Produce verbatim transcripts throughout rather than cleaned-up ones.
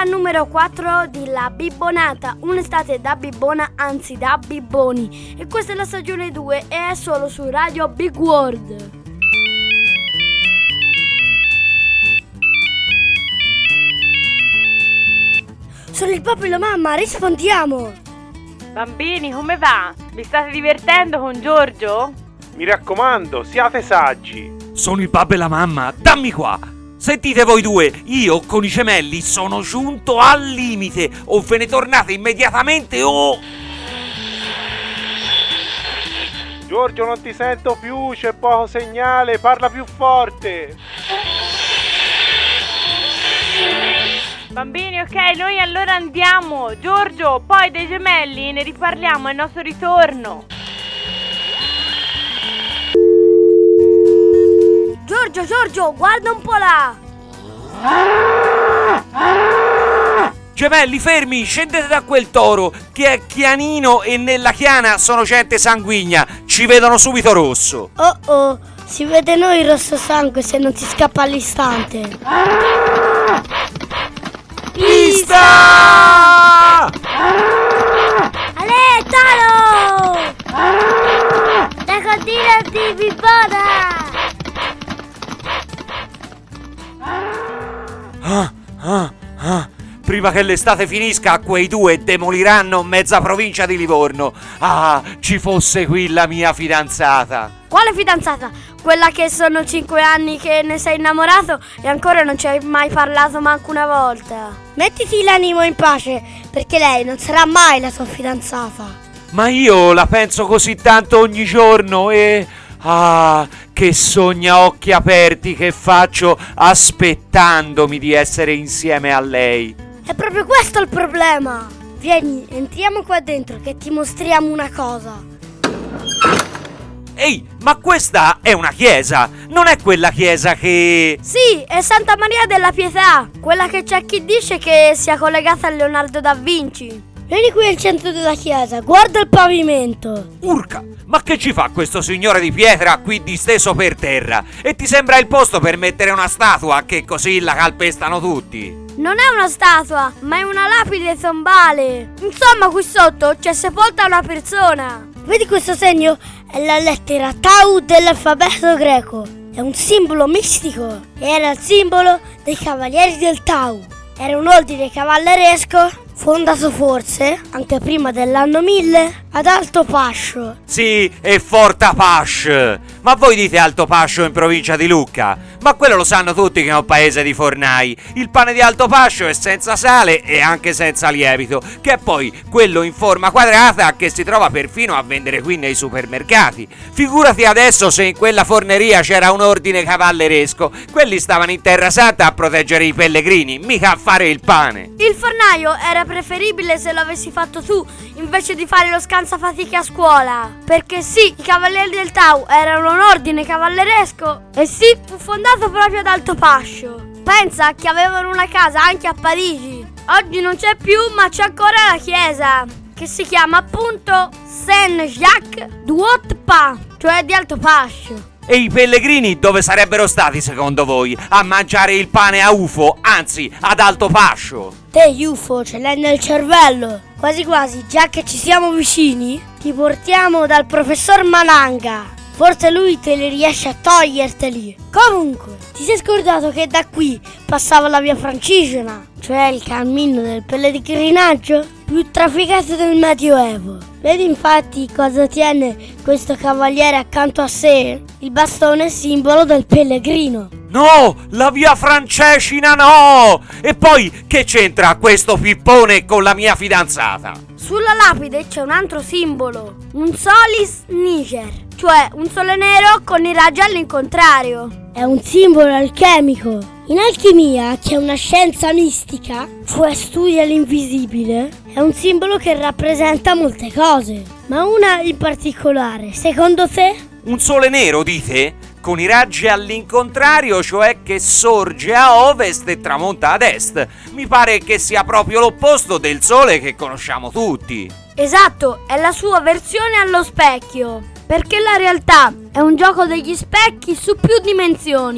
Puntata numero quattro di La Bibbonata, un'estate da bibbona, anzi da bibboni. E questa è la stagione due e è solo su Radio Big World. Sono il papà e la mamma, rispondiamo. Bambini, come va? Vi state divertendo con Giorgio? Mi raccomando, siate saggi. Sono il papà e la mamma, dammi qua. Sentite voi due, io con i gemelli sono giunto al limite. O ve ne tornate immediatamente o... Giorgio, non ti sento più, c'è poco segnale, parla più forte. Bambini, ok, noi allora andiamo. Giorgio, poi dei gemelli ne riparliamo al nostro ritorno. Giorgio, Giorgio, guarda un po' là. Gemelli, fermi, scendete da quel toro, che è chianino e nella chiana sono gente sanguigna, ci vedono subito rosso. Oh oh, si vede noi rosso sangue se non si scappa all'istante. Pista! Ale, toro! Da continua di bibbona! Ah, ah, ah. Prima che l'estate finisca, quei due demoliranno mezza provincia di Livorno. Ah, ci fosse qui la mia fidanzata. Quale fidanzata? Quella che sono cinque anni che ne sei innamorato e ancora non ci hai mai parlato manco una volta. Mettiti l'animo in pace, perché lei non sarà mai la tua fidanzata. Ma io la penso così tanto ogni giorno e... Ah, che sogni a occhi aperti che faccio aspettandomi di essere insieme a lei. È proprio questo il problema. Vieni, entriamo qua dentro che ti mostriamo una cosa. Ehi, ma questa è una chiesa, non è quella chiesa che... Sì, è Santa Maria della Pietà, quella che c'è chi dice che sia collegata a Leonardo da Vinci. Vieni qui al centro della chiesa, guarda il pavimento. Urca, ma che ci fa questo signore di pietra qui disteso per terra? E ti sembra il posto per mettere una statua che così la calpestano tutti? Non è una statua, ma è una lapide tombale. Insomma, qui sotto c'è sepolta una persona. Vedi questo segno? È la lettera Tau dell'alfabeto greco. È un simbolo mistico. Era il simbolo dei Cavalieri del Tau. Era un ordine cavalleresco fondato forse, anche prima dell'anno mille, ad Alto Pascio. Sì, è Forta Pascio. Ma voi dite Alto Pascio in provincia di Lucca? Ma quello lo sanno tutti che è un paese di fornai. Il pane di Alto Pascio è senza sale e anche senza lievito, che è poi quello in forma quadrata che si trova perfino a vendere qui nei supermercati. Figurati adesso se in quella forneria c'era un ordine cavalleresco. Quelli stavano in Terra Santa a proteggere i pellegrini, mica a fare il pane. Il fornaio era preferibile se lo avessi fatto tu invece di fare lo scansafatiche a scuola, perché sì, i Cavalieri del Tau erano un ordine cavalleresco e sì, fu fondato proprio ad Alto Pascio. Pensa che avevano una casa anche a Parigi. Oggi non c'è più, ma c'è ancora la chiesa, che si chiama appunto Saint-Jacques du Haut-Pas, cioè di Alto Pascio. E i pellegrini dove sarebbero stati secondo voi? A mangiare il pane a U F O, anzi ad Alto Pascio? Te U F O ce l'hai nel cervello. Quasi quasi, già che ci siamo vicini, ti portiamo dal professor Malanga. Forse lui te li riesce a toglierteli. Comunque, ti sei scordato che da qui passava la via Francigena, cioè il cammino del pellegrinaggio più trafficato del Medioevo. Vedi infatti cosa tiene questo cavaliere accanto a sé? Il bastone simbolo del pellegrino. No, la via Francescina no! E poi che c'entra questo pippone con la mia fidanzata? Sulla lapide c'è un altro simbolo, un solis niger, cioè un sole nero con i raggi all'incontrario. È un simbolo alchemico. In alchimia, che è una scienza mistica, cioè studia l'invisibile, è un simbolo che rappresenta molte cose. Ma una in particolare, secondo te? Un sole nero, dite? Con i raggi all'incontrario, cioè che sorge a ovest e tramonta ad est. Mi pare che sia proprio l'opposto del sole che conosciamo tutti. Esatto, è la sua versione allo specchio, perché la realtà è un gioco degli specchi su più dimensioni.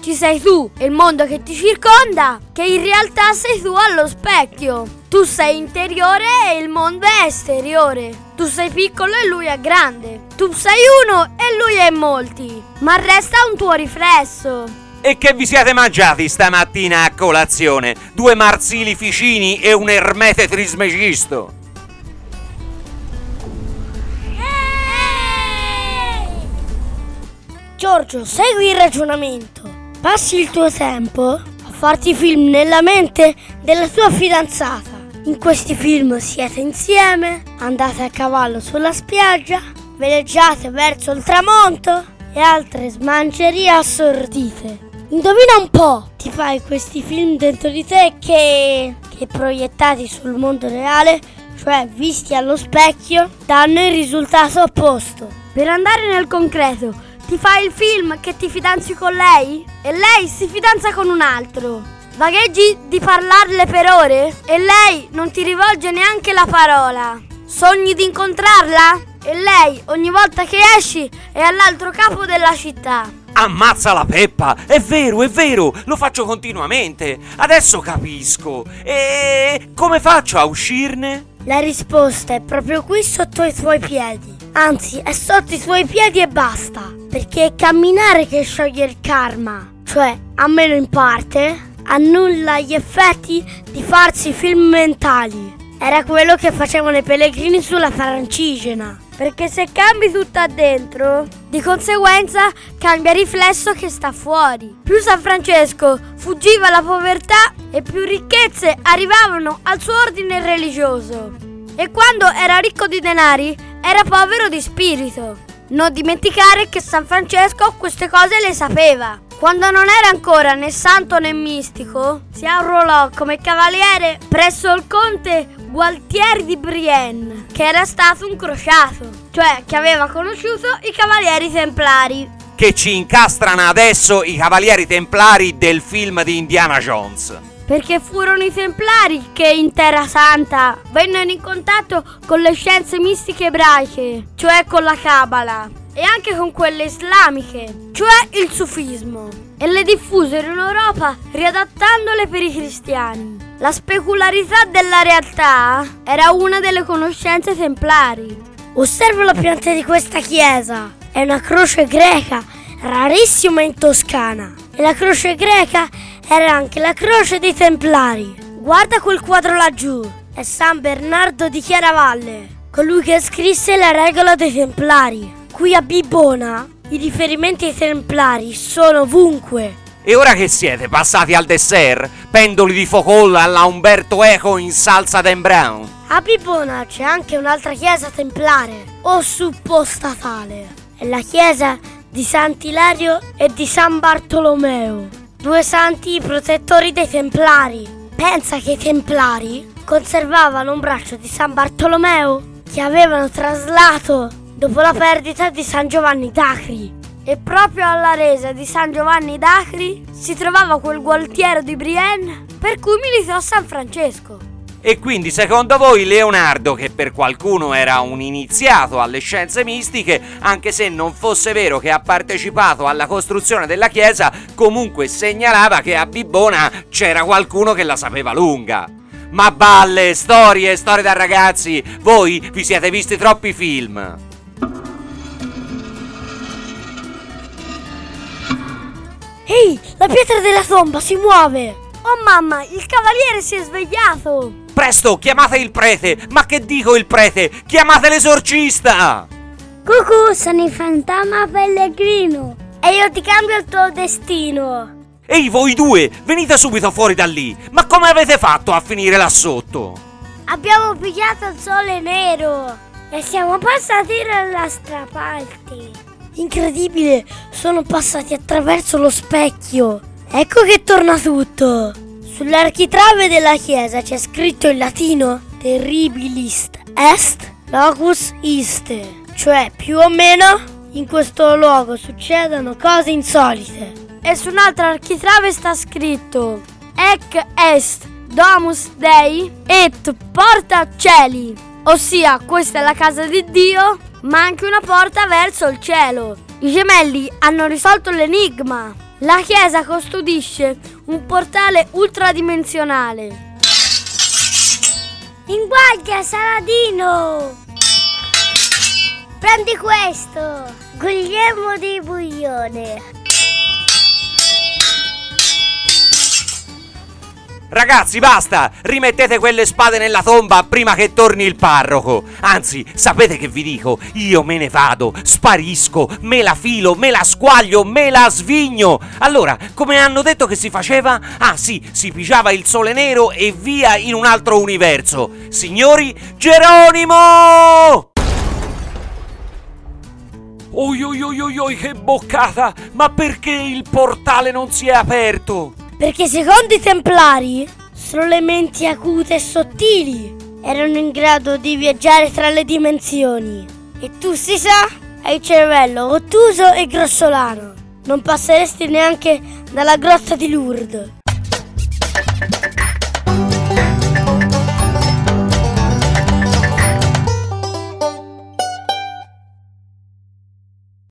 ci sei tu e il mondo che ti circonda, che in realtà sei tu allo specchio. Tu sei interiore e il mondo è esteriore. Tu sei piccolo e lui è grande. Tu sei uno e lui è molti, ma resta un tuo riflesso. E che vi siete mangiati stamattina a colazione? Due marsili ficini e un ermete trismegisto? Giorgio, segui il ragionamento. Passi il tuo tempo a farti film nella mente della tua fidanzata. In questi film siete insieme, andate a cavallo sulla spiaggia, veleggiate verso il tramonto e altre smancerie assordite. Indovina un po', ti fai questi film dentro di te che, che proiettati sul mondo reale, cioè visti allo specchio, danno il risultato opposto. Per andare nel concreto, ti fai il film che ti fidanzi con lei e lei si fidanza con un altro. Vagheggi di parlarle per ore e lei non ti rivolge neanche la parola. Sogni di incontrarla e lei ogni volta che esci è all'altro capo della città. Ammazza la Peppa! È vero, è vero, lo faccio continuamente. Adesso capisco. E come faccio a uscirne? La risposta è proprio qui sotto i tuoi piedi. Anzi, è sotto i tuoi piedi e basta. Perché è camminare che scioglie il karma. Cioè, almeno in parte, annulla gli effetti di farsi film mentali. Era quello che facevano i pellegrini sulla Francigena. Perché se cambi tutto addentro, di conseguenza cambia il riflesso che sta fuori. Più San Francesco fuggiva la povertà e più ricchezze arrivavano al suo ordine religioso. E quando era ricco di denari, era povero di spirito. Non dimenticare che San Francesco queste cose le sapeva. Quando non era ancora né santo né mistico, si arruolò come cavaliere presso il conte Gualtieri di Brienne, che era stato un crociato, cioè che aveva conosciuto i cavalieri templari. Che ci incastrano adesso i cavalieri templari del film di Indiana Jones. Perché furono i templari che in Terra Santa vennero in contatto con le scienze mistiche ebraiche, cioè con la Cabala, e anche con quelle islamiche, cioè il sufismo, e le diffusero in Europa riadattandole per i cristiani. La specularità della realtà era una delle conoscenze templari. Osserva la pianta di questa chiesa, è una croce greca rarissima in Toscana, e la croce greca era anche la croce dei templari. Guarda quel quadro laggiù, è San Bernardo di Chiaravalle, colui che scrisse la regola dei templari. Qui a Bibbona i riferimenti ai templari sono ovunque. E ora che siete passati al dessert? Pendoli di Focolla alla Umberto Eco in salsa Dan Brown. A Bibbona c'è anche un'altra chiesa templare, o supposta tale. È la chiesa di Sant'Ilario e di San Bartolomeo, due santi protettori dei templari. Pensa che i templari conservavano un braccio di San Bartolomeo che avevano traslato dopo la perdita di San Giovanni d'Acri. E proprio alla resa di San Giovanni d'Acri si trovava quel Gualtiero di Brienne per cui militò San Francesco. E quindi secondo voi Leonardo, che per qualcuno era un iniziato alle scienze mistiche, anche se non fosse vero che ha partecipato alla costruzione della chiesa, comunque segnalava che a Bibbona c'era qualcuno che la sapeva lunga. Ma balle, storie, storie da ragazzi, voi vi siete visti troppi film. Ehi, la pietra della tomba si muove! Oh mamma, il cavaliere si è svegliato! Presto, chiamate il prete! Ma che dico il prete? Chiamate l'esorcista! Cucù, sono il fantasma pellegrino e io ti cambio il tuo destino! Ehi voi due, venite subito fuori da lì! Ma come avete fatto a finire là sotto? Abbiamo pigliato il sole nero e siamo passati dall'altra parte. Incredibile, sono passati attraverso lo specchio. Ecco che torna tutto. Sull'architrave della chiesa c'è scritto in latino Terribilis est locus iste, cioè più o meno in questo luogo succedono cose insolite. E su un'altra architrave sta scritto Ec est domus Dei et porta cieli, ossia questa è la casa di Dio ma anche una porta verso il cielo. I gemelli hanno risolto l'enigma. La chiesa custodisce un portale ultradimensionale. In guardia, Saladino! Prendi questo! Guglielmo di Buglione. Ragazzi, basta! Rimettete quelle spade nella tomba prima che torni il parroco. Anzi, sapete che vi dico? Io me ne vado, sparisco, me la filo, me la squaglio, me la svigno. Allora, come hanno detto che si faceva? Ah sì, si pigiava il sole nero e via in un altro universo. Signori, Geronimo! Oi oi oi oi oi, che boccata! Ma perché il portale non si è aperto? Perché secondo i Templari, solo le menti acute e sottili erano in grado di viaggiare tra le dimensioni. E tu, si sa, hai il cervello ottuso e grossolano. Non passeresti neanche dalla grotta di Lourdes.